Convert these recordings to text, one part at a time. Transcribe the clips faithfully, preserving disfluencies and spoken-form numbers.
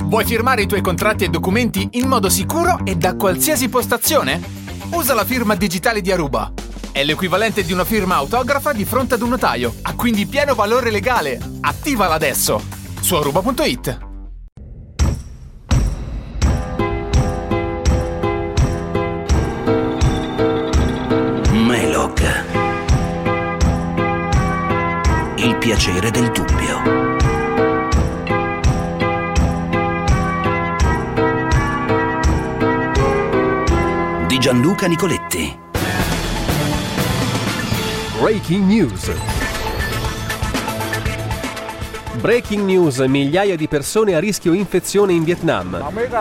Vuoi firmare i tuoi contratti e documenti in modo sicuro e da qualsiasi postazione? Usa la firma digitale di Aruba. È l'equivalente di una firma autografa di fronte ad un notaio. Ha quindi pieno valore legale. Attivala adesso su aruba punto it. Melog. Il piacere del dubbio. Di Gianluca Nicoletti. Breaking News. Breaking news, migliaia di persone a rischio infezione in Vietnam.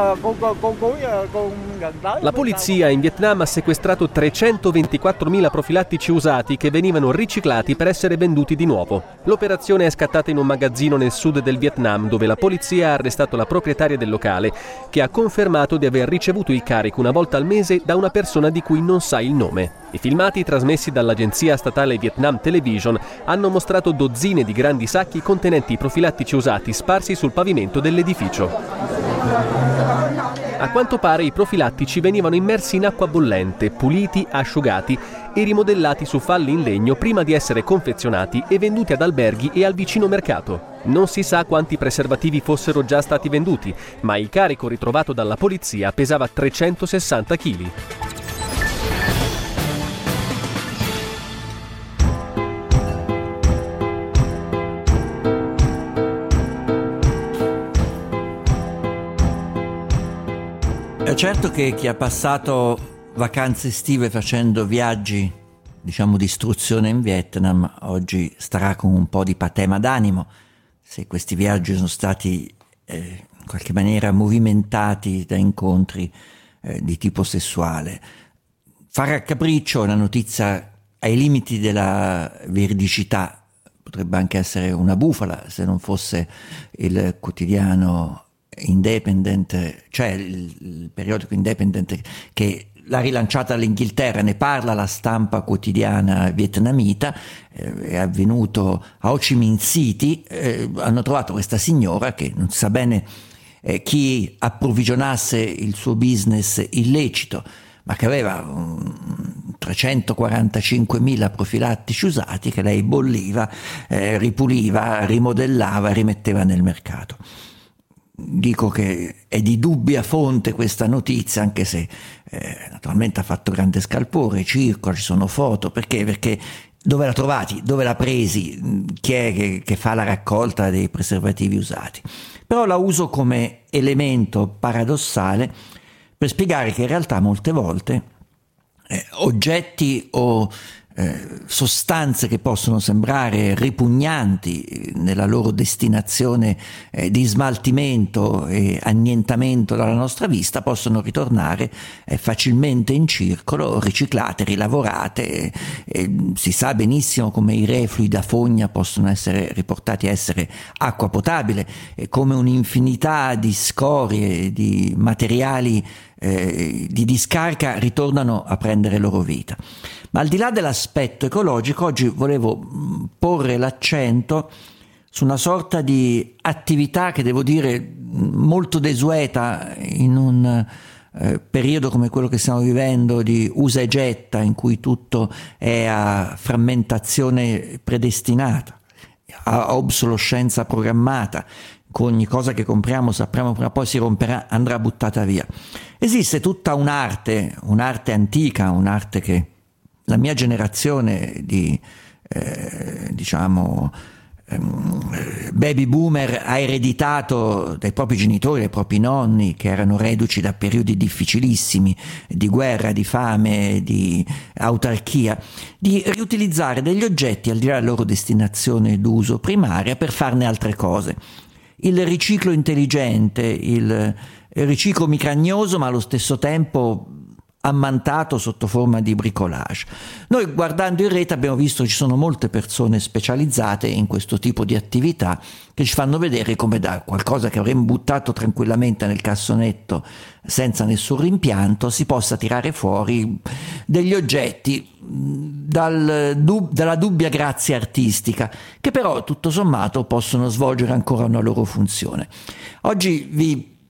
La polizia in Vietnam ha sequestrato trecentoventiquattromila profilattici usati che venivano riciclati per essere venduti di nuovo. L'operazione è scattata in un magazzino nel sud del Vietnam, dove la polizia ha arrestato la proprietaria del locale, che ha confermato di aver ricevuto il carico una volta al mese da una persona di cui non sa il nome. I filmati trasmessi dall'agenzia statale Vietnam Television hanno mostrato dozzine di grandi sacchi contenenti i profilattici usati sparsi sul pavimento dell'edificio. A quanto pare i profilattici venivano immersi in acqua bollente, puliti, asciugati e rimodellati su falli in legno prima di essere confezionati e venduti ad alberghi e al vicino mercato. Non si sa quanti preservativi fossero già stati venduti, ma il carico ritrovato dalla polizia pesava trecentosessanta chili. È certo che chi ha passato vacanze estive facendo viaggi, diciamo di istruzione in Vietnam, oggi starà con un po' di patema d'animo se questi viaggi sono stati eh, in qualche maniera movimentati da incontri eh, di tipo sessuale. Fare a capriccio è una notizia ai limiti della veridicità, potrebbe anche essere una bufala se non fosse il quotidiano Independent, cioè il, il periodico Independent che l'ha rilanciata all'Inghilterra, ne parla la stampa quotidiana vietnamita. Eh, è avvenuto a Ho Chi Minh City, eh, hanno trovato questa signora che non si sa bene eh, chi approvvigionasse il suo business illecito, ma che aveva um, trecentoquarantacinquemila profilattici usati che lei bolliva, eh, ripuliva, rimodellava e rimetteva nel mercato. Dico che è di dubbia fonte questa notizia, anche se eh, naturalmente ha fatto grande scalpore, circola, ci sono foto. Perché? Perché dove l'ha trovati? Dove l'ha presi? Chi è che, che fa la raccolta dei preservativi usati? Però la uso come elemento paradossale per spiegare che in realtà molte volte eh, oggetti o Eh, sostanze che possono sembrare ripugnanti nella loro destinazione eh, di smaltimento e annientamento dalla nostra vista possono ritornare eh, facilmente in circolo, riciclate, rilavorate. Eh, eh, si sa benissimo come i reflui da fogna possono essere riportati a essere acqua potabile, eh, come un'infinità di scorie, di materiali eh, di discarica ritornano a prendere loro vita. Ma al di là dell'aspetto ecologico, oggi volevo porre l'accento su una sorta di attività che devo dire molto desueta in un eh, periodo come quello che stiamo vivendo di usa e getta, in cui tutto è a frammentazione predestinata, a obsolescenza programmata. Con ogni cosa che compriamo sappiamo prima o poi si romperà, andrà buttata via. Esiste tutta un'arte, un'arte antica, un'arte che la mia generazione di eh, diciamo ehm, baby boomer ha ereditato dai propri genitori, dai propri nonni, che erano reduci da periodi difficilissimi di guerra, di fame, di autarchia, di riutilizzare degli oggetti al di là della loro destinazione d'uso primaria per farne altre cose. Il riciclo intelligente, il riciclo micragnoso, ma allo stesso tempo ammantato sotto forma di bricolage. Noi guardando in rete abbiamo visto che ci sono molte persone specializzate in questo tipo di attività che ci fanno vedere come da qualcosa che avremmo buttato tranquillamente nel cassonetto senza nessun rimpianto si possa tirare fuori degli oggetti dal, dub, dalla dubbia grazia artistica, che però tutto sommato possono svolgere ancora una loro funzione. Oggi vi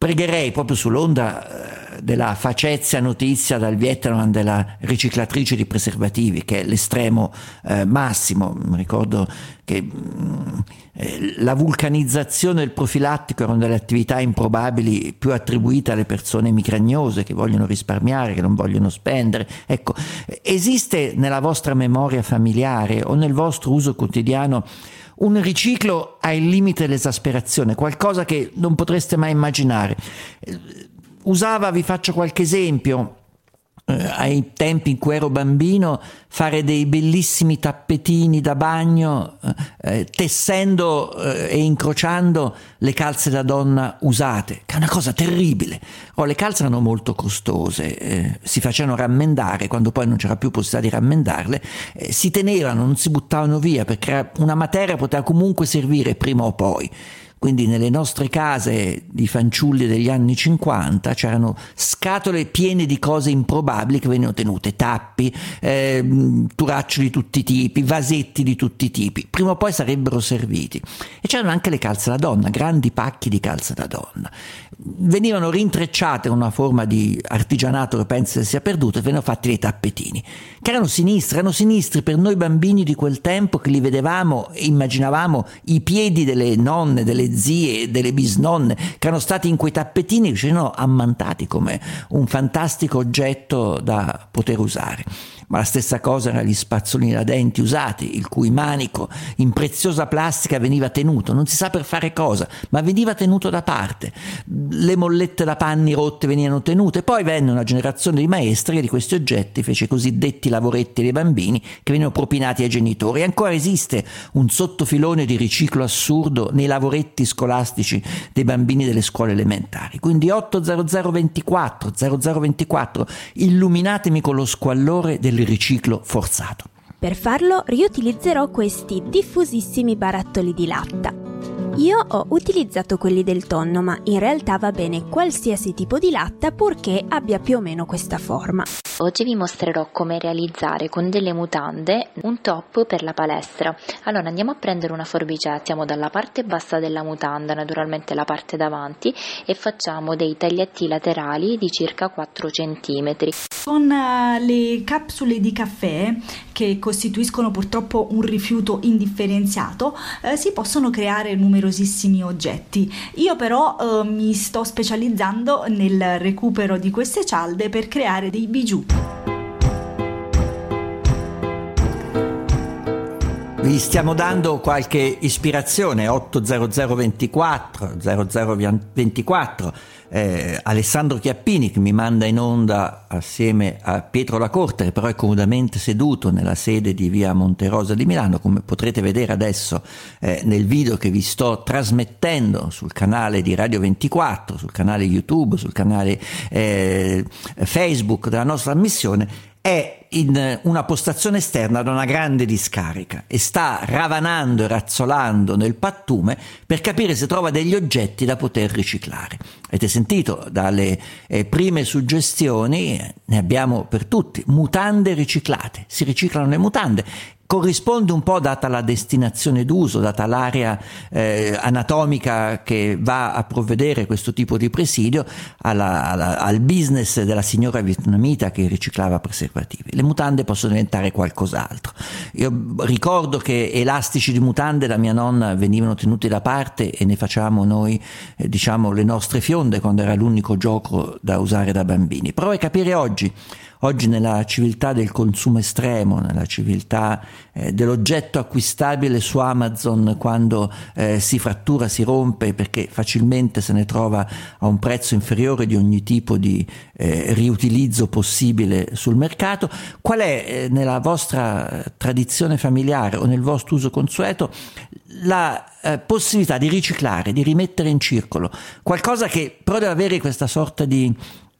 pregherei, proprio sull'onda della facezia notizia dal Vietnam della riciclatrice di preservativi, che è l'estremo eh, massimo. Mi ricordo che mh, eh, la vulcanizzazione del profilattico era una delle attività improbabili più attribuite alle persone migragnose che vogliono risparmiare, che non vogliono spendere. Ecco, esiste nella vostra memoria familiare o nel vostro uso quotidiano un riciclo al limite dell'esasperazione, qualcosa che non potreste mai immaginare? Usava, vi faccio qualche esempio, eh, ai tempi in cui ero bambino, fare dei bellissimi tappetini da bagno eh, tessendo eh, e incrociando le calze da donna usate, che è una cosa terribile. Oh, le calze erano molto costose, eh, si facevano rammendare, quando poi non c'era più possibilità di rammendarle, eh, si tenevano, non si buttavano via, perché una materia poteva comunque servire prima o poi. Quindi nelle nostre case di fanciulli degli anni cinquanta c'erano scatole piene di cose improbabili che venivano tenute, tappi, eh, turaccioli di tutti i tipi, vasetti di tutti i tipi, prima o poi sarebbero serviti. E c'erano anche le calze da donna, grandi pacchi di calze da donna. Venivano rintrecciate con una forma di artigianato che penso sia perduto e venivano fatti dei tappetini, che erano sinistri, erano sinistri per noi bambini di quel tempo, che li vedevamo e immaginavamo i piedi delle nonne, delle zie, delle bisnonne che erano stati in quei tappetini, che c'erano ammantati come un fantastico oggetto da poter usare. Ma la stessa cosa erano gli spazzolini da denti usati, il cui manico in preziosa plastica veniva tenuto, non si sa per fare cosa, ma veniva tenuto da parte. Le mollette da panni rotte venivano tenute. Poi venne una generazione di maestri che di questi oggetti fece i cosiddetti lavoretti dei bambini, che venivano propinati ai genitori. E ancora esiste un sottofilone di riciclo assurdo nei lavoretti scolastici dei bambini delle scuole elementari. Quindi otto zero zero ventiquattro zero zero ventiquattro, illuminatemi con lo squallore del riciclo forzato. Per farlo riutilizzerò questi diffusissimi barattoli di latta. Io ho utilizzato quelli del tonno, ma in realtà va bene qualsiasi tipo di latta purché abbia più o meno questa forma. Oggi vi mostrerò come realizzare con delle mutande un top per la palestra. Allora andiamo a prendere una forbicetta, partiamo dalla parte bassa della mutanda, naturalmente la parte davanti, e facciamo dei taglietti laterali di circa quattro centimetri. Con uh, le capsule di caffè, che costituiscono purtroppo un rifiuto indifferenziato, eh, si possono creare numerosissimi oggetti. Io però eh, mi sto specializzando nel recupero di queste cialde per creare dei bijou. Vi stiamo dando qualche ispirazione. Otto zero zero ventiquattro zero zero ventiquattro, eh, Alessandro Chiappini, che mi manda in onda assieme a Pietro Lacorte, che però è comodamente seduto nella sede di via Monterosa di Milano, come potrete vedere adesso eh, nel video che vi sto trasmettendo sul canale di Radio ventiquattro, sul canale YouTube, sul canale eh, Facebook della nostra trasmissione. È in una postazione esterna da una grande discarica e sta ravanando e razzolando nel pattume per capire se trova degli oggetti da poter riciclare. Avete sentito dalle eh, prime suggestioni, ne abbiamo per tutti: mutande riciclate, si riciclano le mutande. Corrisponde un po', data la destinazione d'uso, data l'area eh, anatomica che va a provvedere questo tipo di presidio, alla, alla, al business della signora vietnamita che riciclava preservativi. Le mutande possono diventare qualcos'altro. Io ricordo che elastici di mutande da mia nonna venivano tenuti da parte e ne facevamo noi, eh, diciamo, le nostre fionde, quando era l'unico gioco da usare da bambini. Prova a capire oggi. Oggi nella civiltà del consumo estremo, nella civiltà eh, dell'oggetto acquistabile su Amazon quando eh, si frattura, si rompe, perché facilmente se ne trova a un prezzo inferiore di ogni tipo di eh, riutilizzo possibile sul mercato, qual è eh, nella vostra tradizione familiare o nel vostro uso consueto la eh, possibilità di riciclare, di rimettere in circolo qualcosa che però deve avere questa sorta di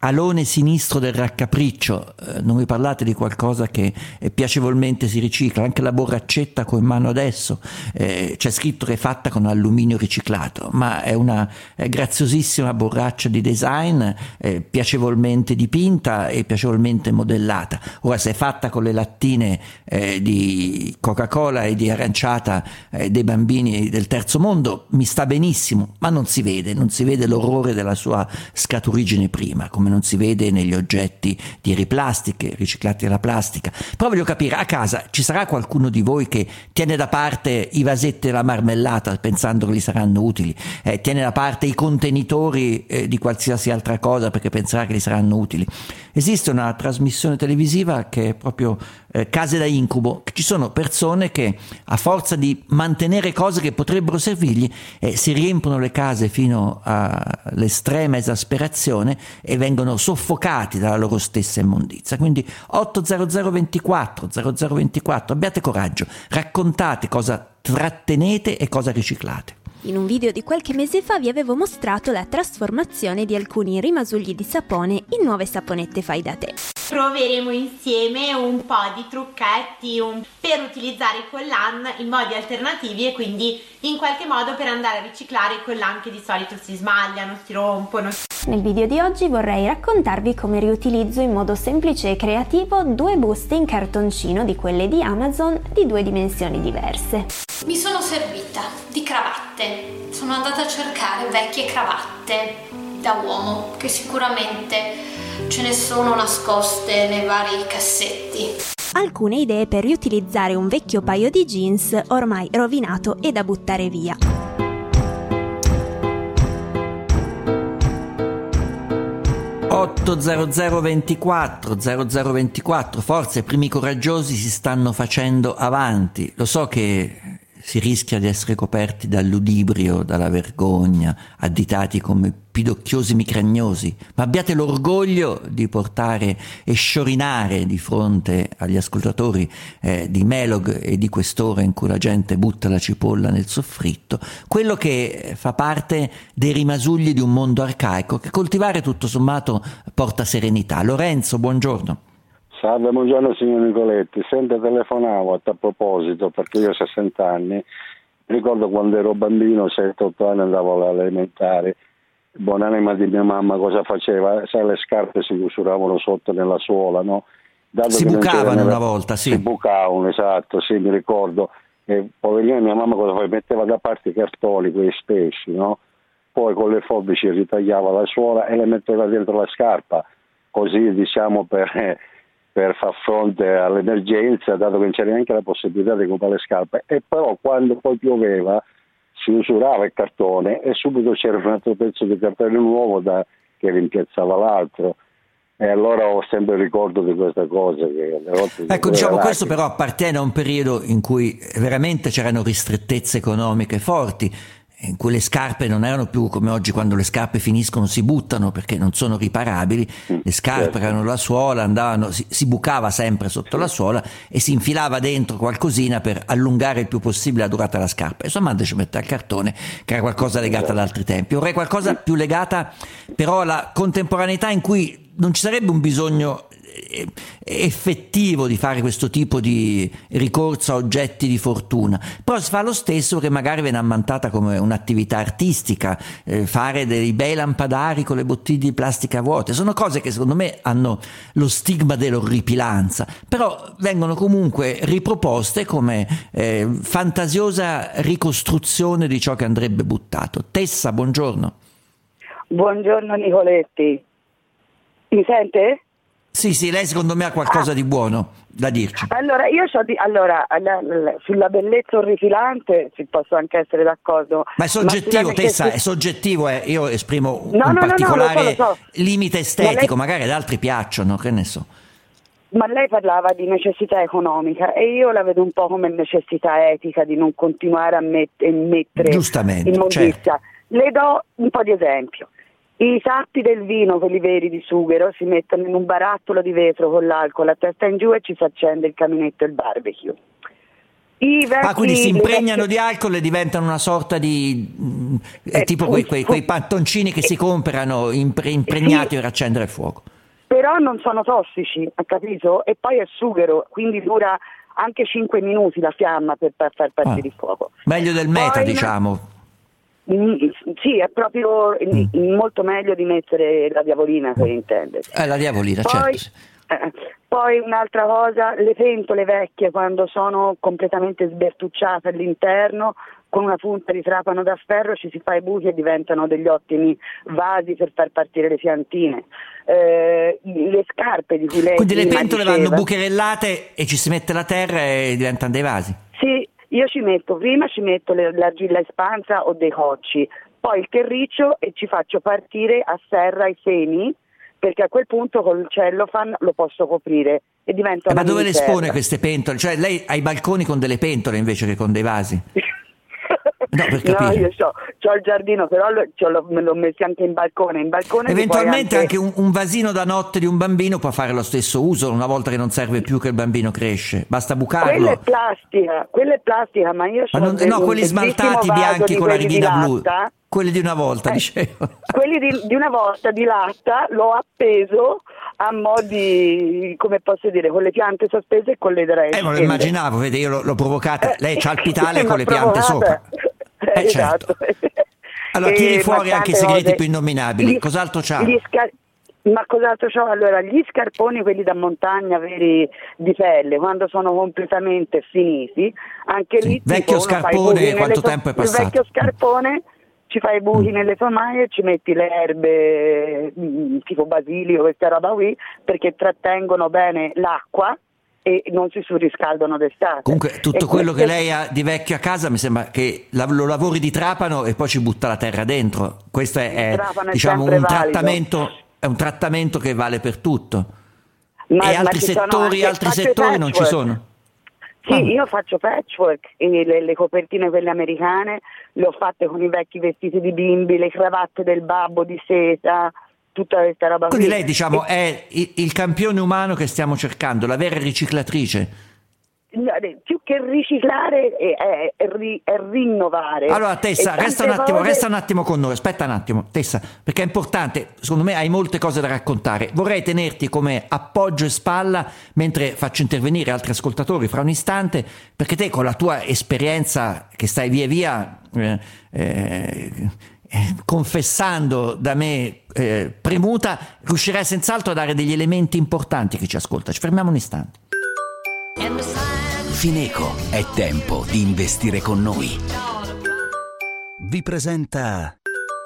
alone sinistro del raccapriccio, eh, non mi parlate di qualcosa che eh, piacevolmente si ricicla. Anche la borraccetta che ho in mano adesso, eh, c'è scritto che è fatta con alluminio riciclato, ma è una eh, graziosissima borraccia di design, eh, piacevolmente dipinta e piacevolmente modellata. Ora, se è fatta con le lattine eh, di Coca-Cola e di aranciata eh, dei bambini del terzo mondo, mi sta benissimo, ma non si vede, non si vede l'orrore della sua scaturigine prima, come non si vede negli oggetti di riplastiche, riciclati dalla plastica. Però voglio capire, a casa ci sarà qualcuno di voi che tiene da parte i vasetti della marmellata pensando che gli saranno utili, eh, tiene da parte i contenitori eh, di qualsiasi altra cosa perché penserà che gli saranno utili? Esiste una trasmissione televisiva che è proprio eh, Case da incubo, che ci sono persone che a forza di mantenere cose che potrebbero servirgli eh, si riempiono le case fino all'estrema esasperazione e vengono soffocati dalla loro stessa immondizia. Quindi ottocento ventiquattro zero zero ventiquattro, abbiate coraggio, raccontate cosa trattenete e cosa riciclate. In un video di qualche mese fa vi avevo mostrato la trasformazione di alcuni rimasugli di sapone in nuove saponette fai da te. Proveremo insieme un po' di trucchetti un... per utilizzare i collan in modi alternativi e quindi in qualche modo per andare a riciclare i collan che di solito si smagliano, si rompono. Nel video di oggi vorrei raccontarvi come riutilizzo in modo semplice e creativo due buste in cartoncino di quelle di Amazon di due dimensioni diverse. Mi sono servita di cravatte, sono andata a cercare vecchie cravatte da uomo, che sicuramente ce ne sono nascoste nei vari cassetti. Alcune idee per riutilizzare un vecchio paio di jeans ormai rovinato e da buttare via. ottocento ventiquattro zero zero ventiquattro, forza, i primi coraggiosi si stanno facendo avanti. Lo so che si rischia di essere coperti dal ludibrio, dalla vergogna, additati come pidocchiosi micragnosi, ma abbiate l'orgoglio di portare e sciorinare di fronte agli ascoltatori eh, di Melog e di quest'ora in cui la gente butta la cipolla nel soffritto, quello che fa parte dei rimasugli di un mondo arcaico che coltivare tutto sommato porta serenità. Lorenzo, buongiorno. Salve, buongiorno signor Nicoletti. Senta, telefonavo a tal proposito perché io ho sessanta anni. Ricordo quando ero bambino, sette otto anni, andavo alle elementari. Buonanima di mia mamma cosa faceva? Sai, le scarpe si usuravano sotto nella suola, no? Dato si bucavano una volta, sì. Si bucavano, esatto, sì, mi ricordo. E poverina mia mamma cosa faceva? Metteva da parte i cartoni, quei spesci, no? Poi con le forbici ritagliava la suola e le metteva dentro la scarpa, così diciamo per... per far fronte all'emergenza, dato che non c'era neanche la possibilità di comprare le scarpe. E però quando poi pioveva si usurava il cartone e subito c'era un altro pezzo di cartone nuovo da, che rimpiazzava l'altro. E allora ho sempre il ricordo di questa cosa. Che alle volte ecco, diciamo, questo però appartiene a un periodo in cui veramente c'erano ristrettezze economiche forti, in cui le scarpe non erano più come oggi, quando le scarpe finiscono si buttano perché non sono riparabili. Le scarpe erano la suola, andavano, si, si bucava sempre sotto la suola e si infilava dentro qualcosina per allungare il più possibile la durata della scarpa. E sua madre ci mette al cartone, che era qualcosa legata ad altri tempi. Vorrei qualcosa più legata però alla contemporaneità, in cui non ci sarebbe un bisogno effettivo di fare questo tipo di ricorso a oggetti di fortuna, però si fa lo stesso che magari viene ammantata come un'attività artistica, eh, fare dei bei lampadari con le bottiglie di plastica vuote. Sono cose che secondo me hanno lo stigma dell'orripilanza, però vengono comunque riproposte come eh, fantasiosa ricostruzione di ciò che andrebbe buttato. Tessa, buongiorno. Buongiorno Nicoletti, mi sente? Sì, sì, lei secondo me ha qualcosa ah. di buono da dirci. Allora, io so di, allora, sulla bellezza orripilante si posso anche essere d'accordo. Ma è soggettivo, ma Tessa, è soggettivo, eh. Io esprimo no, un no, particolare no, no, lo so, lo so. limite estetico, lei... magari ad altri piacciono, che ne so. Ma lei parlava di necessità economica e io la vedo un po' come necessità etica di non continuare a met- mettere giustamente, immondizia. Certo. Le do un po' di esempio. I sappi del vino, quelli veri di sughero, si mettono in un barattolo di vetro con l'alcol a testa in giù e ci si accende il caminetto e il barbecue. I vecchi, ah, quindi si impregnano vecchie... di alcol e diventano una sorta di eh, tipo quei, quei, quei pantoncini che si comprano impre, impregnati sì, per accendere il fuoco. Però non sono tossici, ha capito? E poi è sughero, quindi dura anche cinque minuti la fiamma per far partire ah, il fuoco. Meglio del meta, poi, diciamo. Mm, sì, è proprio mm. molto meglio di mettere la diavolina, per intendersi. Eh, la diavolina, poi, certo. Eh, poi un'altra cosa, le pentole vecchie quando sono completamente sbertucciate all'interno, con una punta di trapano da ferro ci si fa i buchi e diventano degli ottimi vasi per far partire le piantine. Eh, le scarpe di cui lei quindi le pentole diceva, vanno bucherellate e ci si mette la terra e diventano dei vasi? Sì, io ci metto, prima ci metto l'argilla espansa o dei cocci, poi il terriccio e ci faccio partire a serra i semi, perché a quel punto col cellophane lo posso coprire e diventa eh, una ma dove le serra. espone queste pentole? Cioè lei ha i balconi con delle pentole invece che con dei vasi? No, per capire. No, io so, c'ho il giardino, però lo, l'ho, me l'ho messo anche in balcone. In balcone eventualmente anche, anche un, un vasino da notte di un bambino può fare lo stesso uso una volta che non serve più, che il bambino cresce, basta bucarlo. Quella è plastica, quella è plastica, ma io ma non, no, quelli smaltati bianchi con la righina blu, quelli di una volta, eh, dicevo. Quelli di, di una volta di latta l'ho appeso a mo' di, come posso dire, con le piante sospese e con le radici. Eh, ma lo immaginavo, vedi, io l'ho, l'ho provocata. Eh, lei c'ha il pitale eh, con le piante sopra. Eh, eh, certo. Esatto. Allora, tiri eh, fuori anche i segreti cose. più innominabili. Gli, cos'altro c'ha? Gli scar- ma cos'altro c'ho? Allora, gli scarponi, quelli da montagna veri di pelle, quando sono completamente finiti, anche sì. lì Vecchio tipo, scarpone, quanto to- tempo è passato? Il vecchio scarpone ci fai i buchi mm. nelle tomaie, ci metti le erbe mh, tipo basilico, questa roba qui, perché trattengono bene l'acqua e non si surriscaldano d'estate. Comunque tutto e quello queste... che lei ha di vecchio a casa mi sembra che lo lavori di trapano e poi ci butta la terra dentro. Questo è, è diciamo un trattamento, è un trattamento che vale per tutto. Ma, e altri settori, anche, altri settori non ci sono. Sì, ah. io faccio patchwork e le, le copertine quelle americane le ho fatte con i vecchi vestiti di bimbi, le cravatte del babbo di seta, tutta questa roba. Quindi qui. lei, diciamo, e... è il, il campione umano che stiamo cercando, la vera riciclatrice. No, più che riciclare è, è, è, ri, è rinnovare. Allora Tessa, resta un attimo, cose... resta un attimo con noi, aspetta un attimo Tessa, perché è importante, secondo me hai molte cose da raccontare. Vorrei tenerti come appoggio e spalla mentre faccio intervenire altri ascoltatori fra un istante, perché te con la tua esperienza che stai via via eh, eh, confessando da me eh, premuta, riuscirai senz'altro a dare degli elementi importanti a chi ci ascolta. Ci fermiamo un istante. Fineco, è tempo di investire con noi. Vi presenta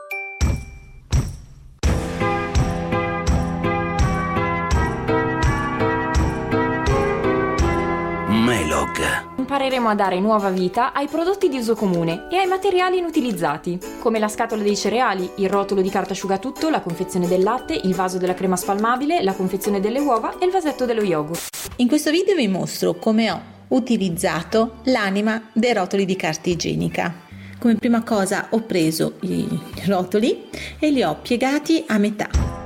Melog. Impareremo a dare nuova vita ai prodotti di uso comune e ai materiali inutilizzati, come la scatola dei cereali, il rotolo di carta asciugatutto, la confezione del latte, il vaso della crema spalmabile, la confezione delle uova e il vasetto dello yogurt. In questo video vi mostro come ho utilizzato l'anima dei rotoli di carta igienica. Come prima cosa ho preso i rotoli e li ho piegati a metà.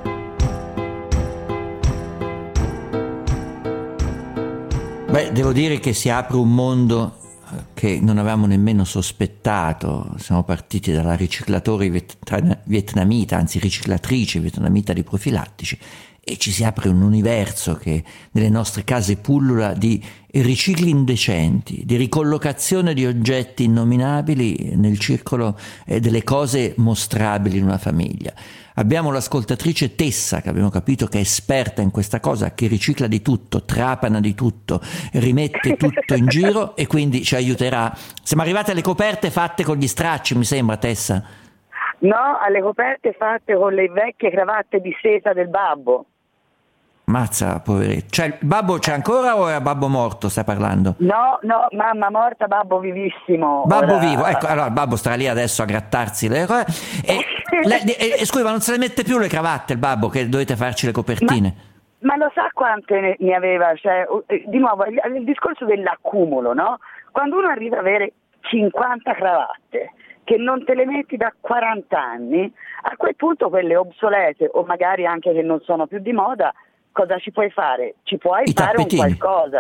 Beh, devo dire che si apre un mondo che non avevamo nemmeno sospettato. Siamo partiti dalla riciclatore vietnamita, anzi riciclatrice vietnamita di profilattici, e ci si apre un universo che nelle nostre case pullula di ricicli indecenti, di ricollocazione di oggetti innominabili nel circolo delle cose mostrabili in una famiglia. Abbiamo l'ascoltatrice Tessa, che abbiamo capito che è esperta in questa cosa, che ricicla di tutto, trapana di tutto, rimette tutto in giro e quindi ci aiuterà. Siamo arrivati alle coperte fatte con gli stracci, mi sembra, Tessa? No, alle coperte fatte con le vecchie cravatte di seta del babbo. Mazza, poveretto. Cioè, il babbo c'è ancora o è babbo morto, stai parlando? No, no, mamma morta, babbo vivissimo. Babbo ora... vivo, ecco, allora il babbo starà lì adesso a grattarsi le cose. E, le, e, e scusa, ma non se le mette più le cravatte il babbo, che dovete farci le copertine? Ma, ma lo sa quante ne, ne aveva? Cioè, di nuovo, il, il discorso dell'accumulo, no? Quando uno arriva ad avere cinquanta cravatte, che non te le metti da quaranta anni, a quel punto quelle obsolete o magari anche che non sono più di moda, cosa ci puoi fare? Ci puoi I fare tappetini. un qualcosa.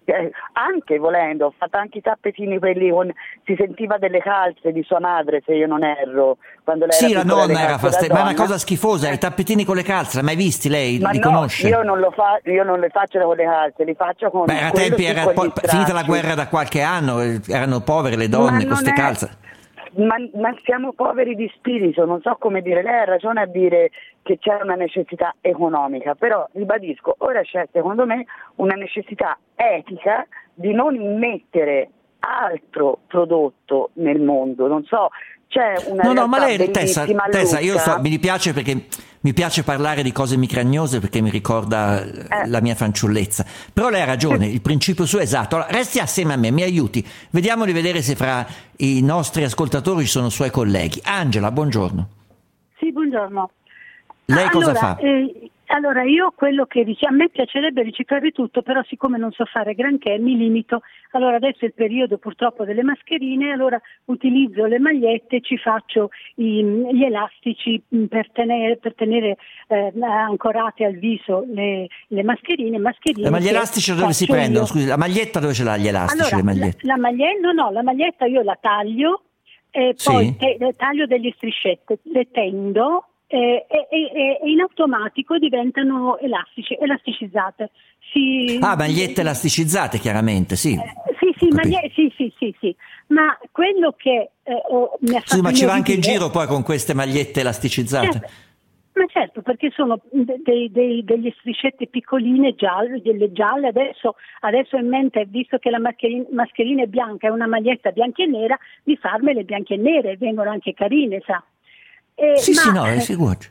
Eh, anche volendo, ho fatto anche i tappetini quelli con, si sentiva delle calze di sua madre, se io non erro, quando lei sì, era la piccola, nonna era faste- ma è una cosa schifosa, eh. i tappetini con le calze, l'hai mai visti lei? Ma li no, conosce? io non lo fa, io non le faccio con le calze, li faccio con Beh, era quello tempi, sì, era con poi, gli finita la stracci. guerra da qualche anno, eh, erano povere le donne Ma con queste non è- calze. Ma, ma siamo poveri di spirito, non so come dire, lei ha ragione a dire che c'è una necessità economica, però ribadisco, ora c'è secondo me una necessità etica di non immettere altro prodotto nel mondo, non so, c'è una No, no, ma lei, realtà Tessa, bellissima a Tessa, io Lucca. so, mi dispiace perché mi piace parlare di cose micragnose perché mi ricorda Eh. la mia fanciullezza. Però lei ha ragione, il principio suo è esatto. Allora, resti assieme a me, mi aiuti. Vediamo di vedere se fra i nostri ascoltatori ci sono suoi colleghi. Angela, buongiorno. Sì, buongiorno. Lei cosa allora, fa? eh, allora, io quello che dice, a me piacerebbe riciclare tutto, però siccome non so fare granché mi limito. Allora adesso è il periodo purtroppo delle mascherine, allora utilizzo le magliette, ci faccio i, gli elastici per tenere, per tenere eh, ancorate al viso le, le mascherine. mascherine Eh, ma gli che elastici dove si faccio prendono? io. Scusi, la maglietta dove ce l'ha gli elastici? Allora, le magliette? La, la maglietta, no, no, la maglietta io la taglio e Sì. poi te- taglio delle striscette, le tendo e, e- e- e in automatico diventano elastici, elasticizzate. Si, Ah, magliette elasticizzate, chiaramente, sì. Sì, sì, maglie- sì, sì, sì, sì. Ma quello che eh, ho- mi ha fatto Sì, ma ci va anche in inorridire- giro poi con queste magliette elasticizzate. Certo. Ma certo, perché sono de- dei- dei- delle striscette piccoline gialle, delle gialle. Adesso, adesso ho in mente, visto che la mascherina, mascherina è bianca e una maglietta bianca e nera, di farmele bianche e nere, vengono anche carine, sa. Eh, Sì, ma- sì, no, eh, figurati.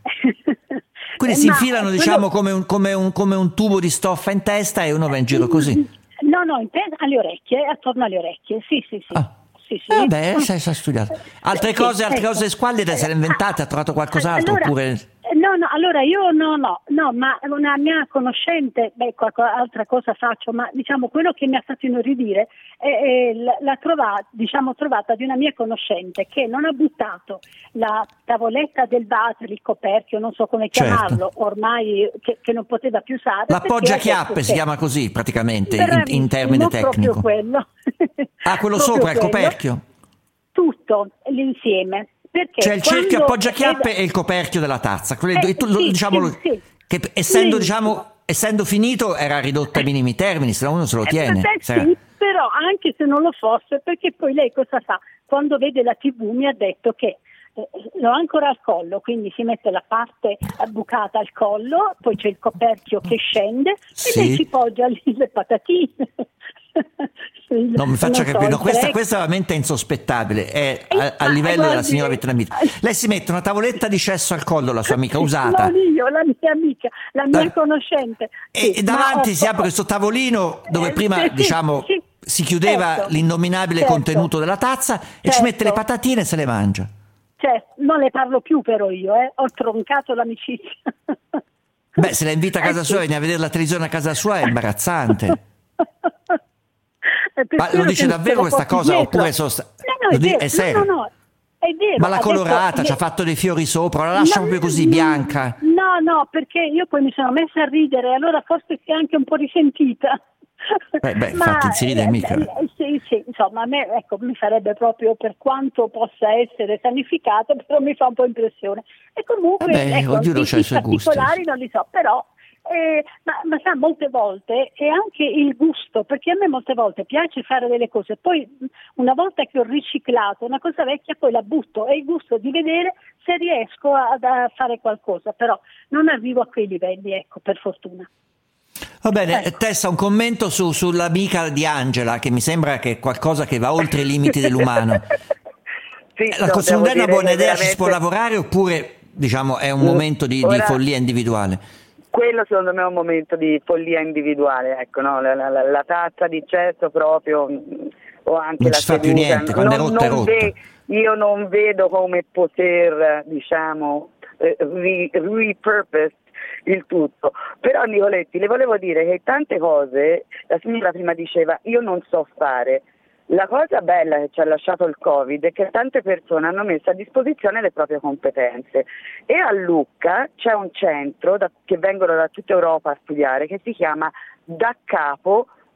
Quindi Eh, si ma infilano, quello- diciamo, come un, come, un, come un tubo di stoffa in testa e uno va in giro così. No, no, in te- alle orecchie, attorno alle orecchie, sì, sì, sì. sì, sì. Eh, Vabbè, sai, sai studiato. Altre Sì, cose, altre ecco. cose squallide se le inventate, ha trovato qualcos'altro? Allora, Oppure... eh, no, no, allora io no, no, no, ma una mia conoscente, beh, qualche altra cosa faccio, ma diciamo quello che mi ha fatto inorridire è, è la, la trovata, diciamo, trovata di una mia conoscente che non ha buttato la tavoletta del water, il coperchio, non so come Certo. chiamarlo, ormai che, che non poteva più usare. La perché ha poggiachiappe detto si che- chiama così, praticamente, in, in Bravissimo, termine tecnico. proprio quello. Ah, quello Proprio sopra, il quello. coperchio. Tutto l'insieme. Perché C'è il cerchio quando- appoggiachiappe e il coperchio della tazza. Quelli Eh, due- tu- lo- sì, diciamo, sì, sì. che essendo, Benissimo. diciamo, essendo finito era ridotto ai minimi termini, se no uno se lo Eh, tiene. beh, Se- sì, però anche se non lo fosse, perché poi lei cosa fa? Quando vede la tivù mi ha detto che eh, lo ha ancora al collo, quindi si mette la parte bucata al collo, poi c'è il coperchio che scende Sì. e lei ci poggia lì le patatine. Non mi faccia Non so, capire, no, il questa, freddo. questa è veramente insospettabile, è a, a ma livello della guardi- signora vietnamita. Lei si mette una tavoletta di cesso al collo, la sua amica usata, Non io, la mia amica, la mia La- conoscente. e, Sì, e ma davanti ho- si apre questo tavolino dove Eh, prima, sì, sì, diciamo, sì. si chiudeva Certo. l'innominabile Certo. contenuto della tazza e ci Certo. mette le patatine e se le mangia. Cioè, non ne parlo più però io, eh. Ho troncato l'amicizia. Beh, se la invita a casa Eh, sua, sì. viene a vedere la televisione a casa sua, è imbarazzante. È per Ma quello lo dice che davvero me lo questa porto cosa? dietro. Oppure sost- No, no, lo è di- vero. è serio? No, no, no, è vero. Ma l'ha Adesso- colorata, ci ha fatto dei fiori sopra, la lascia No, proprio così, bianca. No, no, perché io poi mi sono messa a ridere, allora forse si è anche un po' risentita. Beh, beh, Ma, infatti si ride eh, mica. eh, sì, sì, insomma, a me ecco, mi farebbe proprio, per quanto possa essere sanificato, però mi fa un po' impressione. E comunque, Vabbè, ecco, ognuno i, c'ha i i suoi gusti. particolari non li so, però, eh, ma, ma sa, molte volte è anche il gusto, perché a me molte volte piace fare delle cose, poi una volta che ho riciclato una cosa vecchia, poi la butto, e il gusto di vedere se riesco a, a fare qualcosa, però non arrivo a quei livelli, ecco, per fortuna. Va bene, Tessa, un commento su, sull'amica di Angela, che mi sembra che è qualcosa che va oltre i limiti dell'umano. Sì, La no, secondo lei è devo una dire buona che idea, ci si può veramente- lavorare oppure, diciamo, è un Mm, momento di, di ora- follia individuale? Quello secondo me è un momento di follia individuale, ecco, no? la, la, la- la tazza di cesso proprio, mh, o anche Non la ci fa più seduta. niente, quando è Non- rotta è non rotta. ve- io non vedo come poter, diciamo, eh, ri- repurpose il tutto. Però Nicoletti, le volevo dire che tante cose, la signora prima diceva, io non so fare. La cosa bella che ci ha lasciato il Covid è che tante persone hanno messo a disposizione le proprie competenze e a Lucca c'è un centro da, che vengono da tutta Europa a studiare che si chiama Da Capo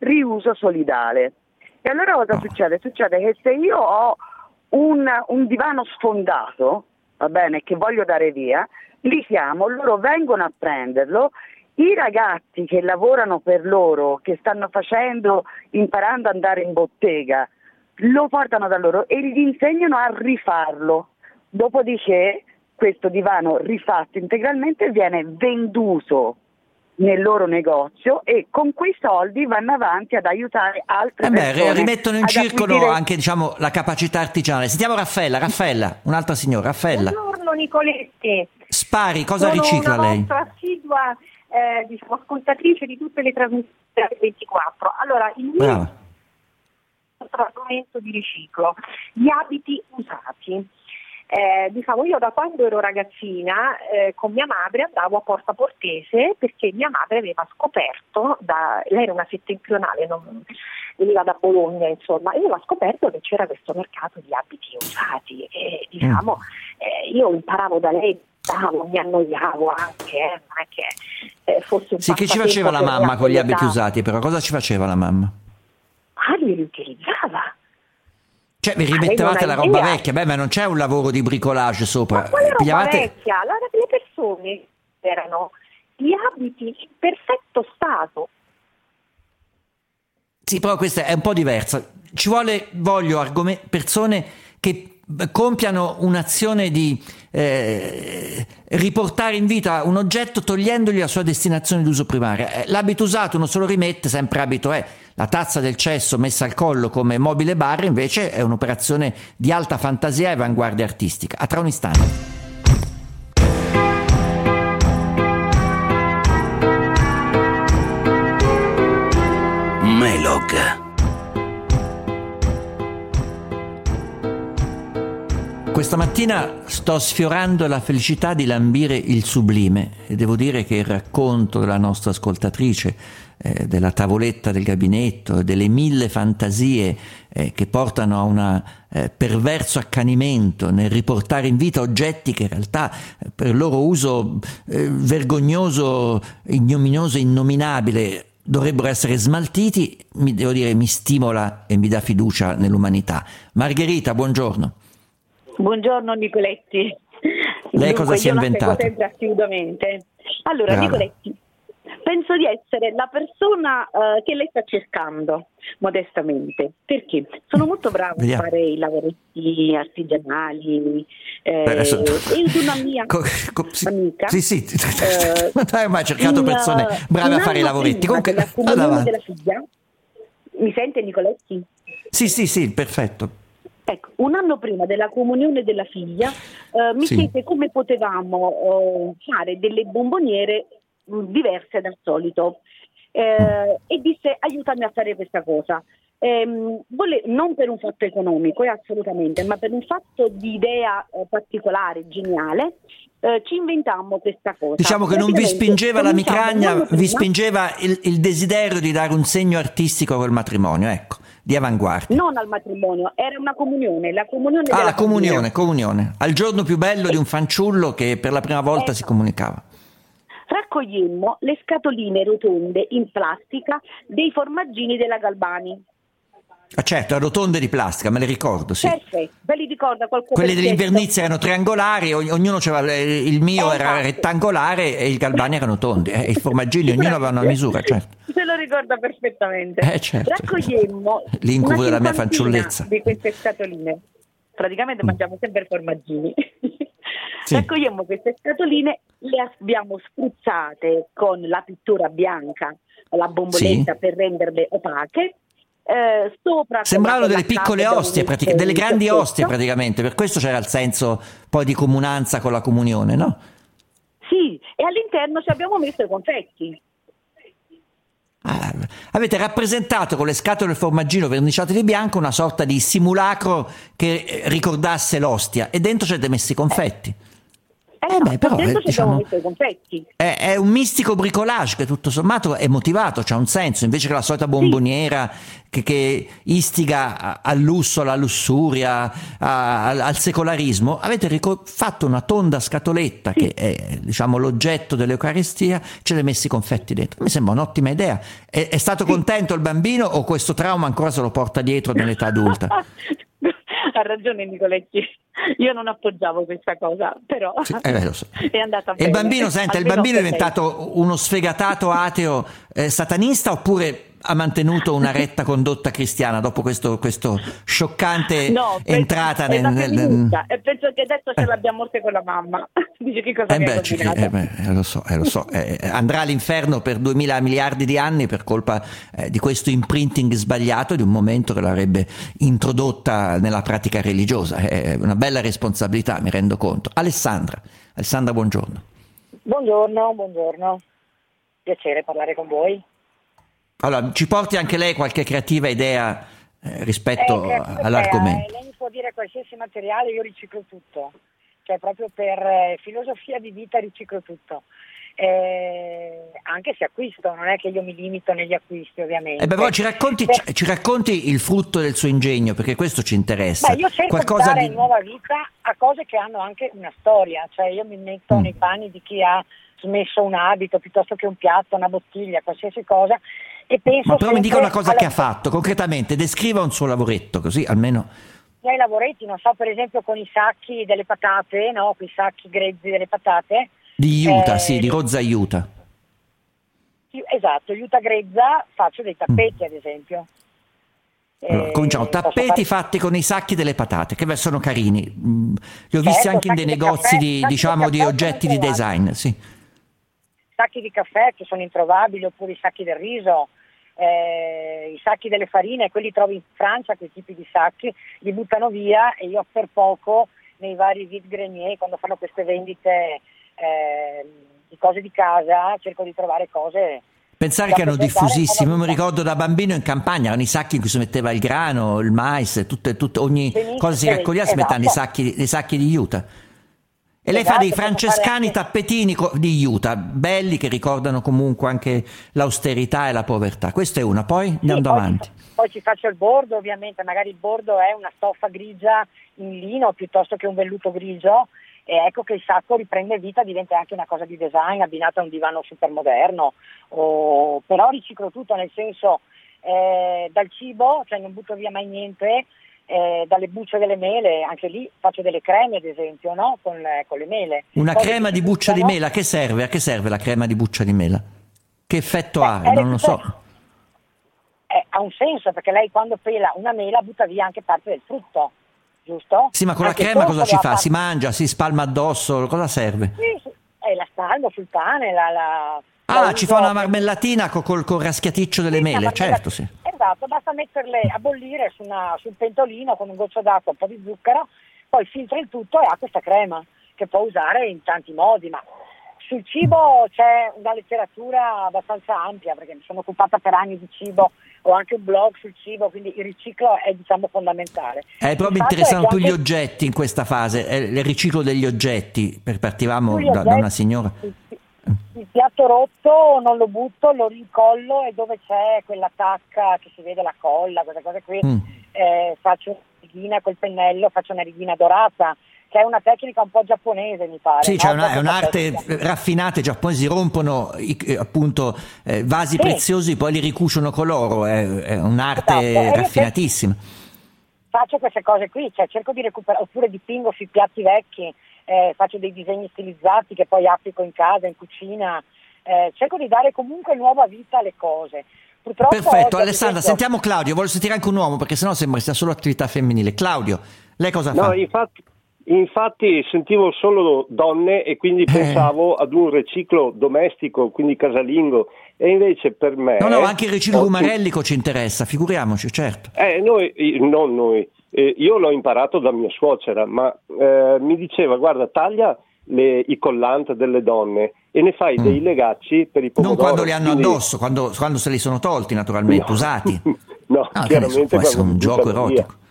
riuso solidale. E allora cosa succede? Succede che se io ho un, un divano sfondato, va bene, che voglio dare via, li chiamo, loro vengono a prenderlo, i ragazzi che lavorano per loro, che stanno facendo, imparando ad andare in bottega, lo portano da loro e gli insegnano a rifarlo. Dopodiché questo divano rifatto integralmente viene venduto nel loro negozio e con quei soldi vanno avanti ad aiutare altre eh beh, persone. Rimettono in circolo acquisire... anche, diciamo, la capacità artigianale. Sentiamo Raffaella, Raffaella, un'altra signora, Raffaella. Buongiorno Nicoletti. Spari, cosa Sono ricicla una lei? Sono una assidua eh, diciamo, ascoltatrice di tutte le trasmissioni ventiquattro. Allora, il mio Brava. argomento di riciclo, gli abiti usati. Eh, diciamo, io da quando ero ragazzina eh, con mia madre andavo a Porta Portese perché mia madre aveva scoperto, da, lei era una settentrionale, non, veniva da Bologna, insomma, e aveva scoperto che c'era questo mercato di abiti usati e diciamo eh, io imparavo da lei, mi annoiavo anche, eh, non è che eh, fosse un Sì, che ci faceva la mamma con gli abiti usati, però cosa ci faceva la mamma? Ah, li riutilizzava. Cioè, vi rimettevate la roba vecchia? Beh, ma non c'è un lavoro di bricolage sopra. Ma quale roba Pigliavate... vecchia? La, le persone erano gli abiti in perfetto stato. Sì, però questa è un po' diversa. Ci vuole, voglio, argom- persone che compiano un'azione di eh, riportare in vita un oggetto togliendogli la sua destinazione d'uso primaria. L'abito usato uno se lo rimette, sempre abito è. La tazza del cesso messa al collo come mobile bar invece è un'operazione di alta fantasia e avanguardia artistica. A tra un istante. Melog. Questa mattina sto sfiorando la felicità di lambire il sublime e devo dire che il racconto della nostra ascoltatrice, eh, della tavoletta del gabinetto, delle mille fantasie eh, che portano a un eh, perverso accanimento nel riportare in vita oggetti che in realtà eh, per il loro uso eh, vergognoso, ignominioso, innominabile dovrebbero essere smaltiti, mi, devo dire, mi stimola e mi dà fiducia nell'umanità. Margherita, buongiorno. Buongiorno Nicoletti. Lei Dunque, cosa si è io inventato? la seguo sempre assiduamente. Allora, Brava. Nicoletti, penso di essere la persona uh, che lei sta cercando, modestamente. Perché? Sono molto brava Vediamo. a fare i lavoretti artigianali. Eh, Beh, adesso- e una mia Co- co- sì, amica. Sì, sì, eh, non hai mai cercato in, persone uh, brave un a fare i anno lavoretti. prima Comunque, della vada comunione avanti. della figlia. Mi sente Nicoletti? Sì, sì, sì, perfetto. Ecco, un anno prima della comunione della figlia eh, mi Sì. chiese come potevamo eh, fare delle bomboniere mh, diverse dal solito eh, e disse aiutami a fare questa cosa. Ehm, vole- non per un fatto economico, eh, assolutamente, ma per un fatto di idea eh, particolare, geniale, eh, ci inventammo questa cosa. Diciamo che non vi Praticamente spingeva la cominciamo un micragna, anno vi prima. spingeva il, il desiderio di dare un segno artistico col matrimonio, ecco, di avanguardia. Non al matrimonio, era una comunione, la comunione Ah, della la comunione, famiglia. comunione. Al giorno più bello di un fanciullo che per la prima volta si comunicava. Raccogliemmo le scatoline rotonde in plastica dei formaggini della Galbani. Ah, certo, rotonde di plastica, me le ricordo, sì. Perfetto, ve li ricorda qualcuno? Quelle per dell'Invernizia erano triangolari, ogn- ognuno c'aveva, il mio era Esatto. rettangolare e i galbani erano tondi. Eh, I formaggini ognuno aveva una misura, certo. Se lo ricorda perfettamente. Eh, certo. Raccogliemmo L'incubo una della mia cinquantina fanciullezza. di queste scatoline. Praticamente mangiamo sempre formaggini. Sì. Raccogliemmo queste scatoline, le abbiamo spruzzate con la pittura bianca, la bomboletta Sì. per renderle opache. Eh, sopra Sembravano delle con la piccole carta ostie, abbiamo pratica- messo delle il grandi cioccolatto. ostie praticamente, per questo c'era il senso poi di comunanza con la comunione, no? Sì, e all'interno ci abbiamo messo i confetti. Ah, avete rappresentato con le scatole del formaggino verniciate di bianco una sorta di simulacro che eh, ricordasse l'ostia e dentro ci avete messo i confetti. Eh beh, però dentro eh, ci abbiamo diciamo, messo i confetti. è, è un mistico bricolage che tutto sommato è motivato, c'ha un senso, invece che la solita bomboniera che, che istiga a- al lusso, alla lussuria, a- al, al secolarismo. Avete rico- fatto una tonda scatoletta che è, diciamo, l'oggetto dell'Eucaristia, ce l'hai messi i confetti dentro. Mi sembra un'ottima idea. È, è stato contento il bambino o questo trauma ancora se lo porta dietro nell'età adulta? Ha ragione Nicoletti, io non appoggiavo questa cosa, però Sì, eh, beh, lo so. è andata E bene. il bambino, senta, il Almeno bambino è per me. diventato uno sfegatato ateo eh, satanista oppure ha mantenuto una retta condotta cristiana dopo questo, questo scioccante No, penso- entrata è nel... una nel- femminista, e penso che adesso ce l'abbiamo morte con la mamma. Dice che cosa Eh mi ha beh, ci- combinato. eh beh, eh, lo so, eh, lo so. Eh, eh, andrà all'inferno per duemila miliardi di anni per colpa eh, di questo imprinting sbagliato di un momento che l'avrebbe introdotta nella pratica religiosa. È una bella responsabilità, mi rendo conto. Alessandra, Alessandra, buongiorno. Buongiorno, buongiorno. Piacere parlare con voi. Allora, ci porti anche lei qualche creativa idea eh, rispetto Eh, creativa all'argomento? idea, eh, lei mi può dire qualsiasi materiale, io riciclo tutto. Cioè proprio per eh, filosofia di vita riciclo tutto. Eh, anche se acquisto, non è che io mi limito negli acquisti ovviamente. Eh beh, però ci racconti, Per- ci, ci racconti il frutto del suo ingegno, perché questo ci interessa. Beh, io cerco Qualcosa di dare di... nuova vita a cose che hanno anche una storia, cioè io mi metto Mm. nei panni di chi ha smesso un abito piuttosto che un piatto, una bottiglia, qualsiasi cosa, e penso Ma però mi dica sempre una cosa alla- che ha fatto, concretamente, descriva un suo lavoretto, così almeno... ai lavoretti, non so, per esempio con i sacchi delle patate, no? Quei sacchi grezzi delle patate. Di Utah, Eh, sì, di Rozza Utah. sì, esatto, Utah grezza, faccio dei tappeti ad esempio. Allora, Eh, cominciamo, posso tappeti fare- fatti con i sacchi delle patate, che beh, sono carini. Mm, li ho visti Certo, anche in dei sacchi di negozi caffè, di, sacchi di diciamo, di caffè oggetti sono di trovati. design, sì. Sacchi di caffè che sono introvabili, oppure i sacchi del riso, eh, i sacchi delle farine, quelli trovi in Francia, quei tipi di sacchi, li buttano via e io per poco nei vari vide grenier, quando fanno queste vendite eh, di cose di casa, cerco di trovare cose. Pensare da che erano presentare diffusissimi, io come- mi ricordo da bambino in campagna, erano i sacchi in cui si metteva il grano, il mais, tutte, tutte, ogni Benissimo, cosa si raccoglieva, si esatto. metteva nei sacchi, nei sacchi di Utah. E lei fa Esatto, dei posso francescani fare anche- tappetini co- di Utah, belli, che ricordano comunque anche l'austerità e la povertà. Questa è una, poi andiamo Sì, poi avanti. ci- Poi ci faccio il bordo, ovviamente, magari il bordo è una stoffa grigia in lino piuttosto che un velluto grigio, e ecco che il sacco riprende vita, diventa anche una cosa di design abbinata a un divano super moderno. O... Però riciclo tutto, nel senso eh, dal cibo, cioè non butto via mai niente, eh, dalle bucce delle mele, anche lì faccio delle creme ad esempio, no? Con, eh, con le mele. Una Poi crema si di buccia di buttano- mela, a che serve? A che serve la crema di buccia di mela? Che effetto Beh, ha? è Non lo so. Eh, ha un senso, perché lei quando pela una mela butta via anche parte del frutto, giusto? Sì, ma con la Anche il crema cosa corpo ci lo fa? ha Si mangia, si spalma addosso, cosa serve? Sì, sì, eh, la spalmo sul pane, la... la Ah, la ci uso- fa una marmellatina co- col, col raschiaticcio delle Sì, una mele, marmellata- certo, sì. Esatto, basta metterle a bollire su una- sul pentolino con un goccio d'acqua, un po' di zucchero, poi filtra il tutto e ha questa crema che può usare in tanti modi, ma sul cibo c'è una letteratura abbastanza ampia, perché mi sono occupata per anni di cibo, ho anche un blog sul cibo, quindi il riciclo è, diciamo, fondamentale. Eh, però Il mi fatto interessano è che più gli anche oggetti in questa fase, eh, il riciclo degli oggetti, per- partivamo sugli da, da oggetti, una signora. il piatto rotto non lo butto, lo rincollo, e dove c'è quella tacca che si vede la colla, queste cose qui, Mm. eh, faccio una righina col pennello, faccio una righina dorata, che è una tecnica un po' giapponese, mi pare. Sì, no? c'è una- è Questa un'arte tecnica. raffinata, i giapponesi rompono i- eh, appunto eh, vasi Sì. preziosi, poi li ricuciono con l'oro, è, è un'arte Esatto, e io raffinatissima. Faccio queste cose qui, cioè cerco di recuperare, oppure dipingo sui piatti vecchi, eh, faccio dei disegni stilizzati che poi applico in casa, in cucina, eh, cerco di dare comunque nuova vita alle cose. Purtroppo Perfetto, oggi, ad Alessandra, esempio- sentiamo Claudio, voglio sentire anche un uomo perché sennò sembra sia solo attività femminile. Claudio, lei cosa No, fa? infatti, infatti sentivo solo donne e quindi Eh. pensavo ad un riciclo domestico, quindi casalingo, e invece per me... No, no, anche il riciclo ho- rumarellico ci interessa, figuriamoci, certo. Eh, noi, eh, non noi, eh, io l'ho imparato da mia suocera, ma eh, mi diceva, guarda, taglia le, i collant delle donne e ne fai dei legacci per i pomodori. Non quando li hanno quindi- addosso, quando, quando se li sono tolti naturalmente, No. usati. No, Ah, che ne so, chiaramente può essere quando un li gioco buttano erotico.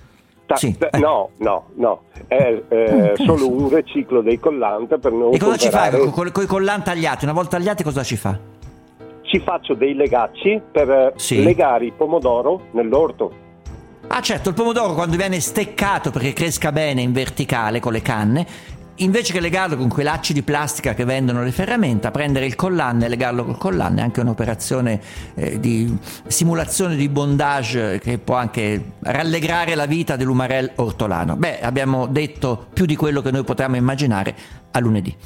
Ta- Sì, ta- eh. No, no, no, è eh, solo un riciclo dei collant per non E cosa ci fa comprare. con i collant tagliati? Una volta tagliati cosa ci fa? Ci faccio dei legacci per eh, Sì. legare il pomodoro nell'orto. Ah certo, il pomodoro quando viene steccato perché cresca bene in verticale con le canne, invece che legarlo con quei lacci di plastica che vendono le ferramenta, prendere il collanne e legarlo col collanne è anche un'operazione eh, di simulazione di bondage che può anche rallegrare la vita dell'umarell ortolano. Beh, abbiamo detto più di quello che noi potevamo immaginare. A lunedì.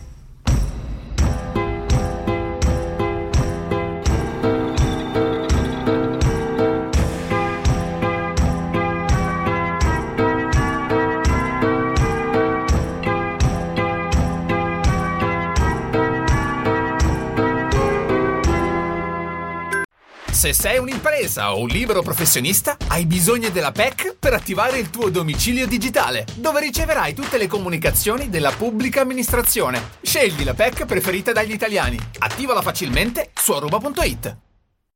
Se sei un'impresa o un libero professionista, hai bisogno della P E C per attivare il tuo domicilio digitale, dove riceverai tutte le comunicazioni della pubblica amministrazione. Scegli la P E C preferita dagli italiani. Attivala facilmente su aruba punto it.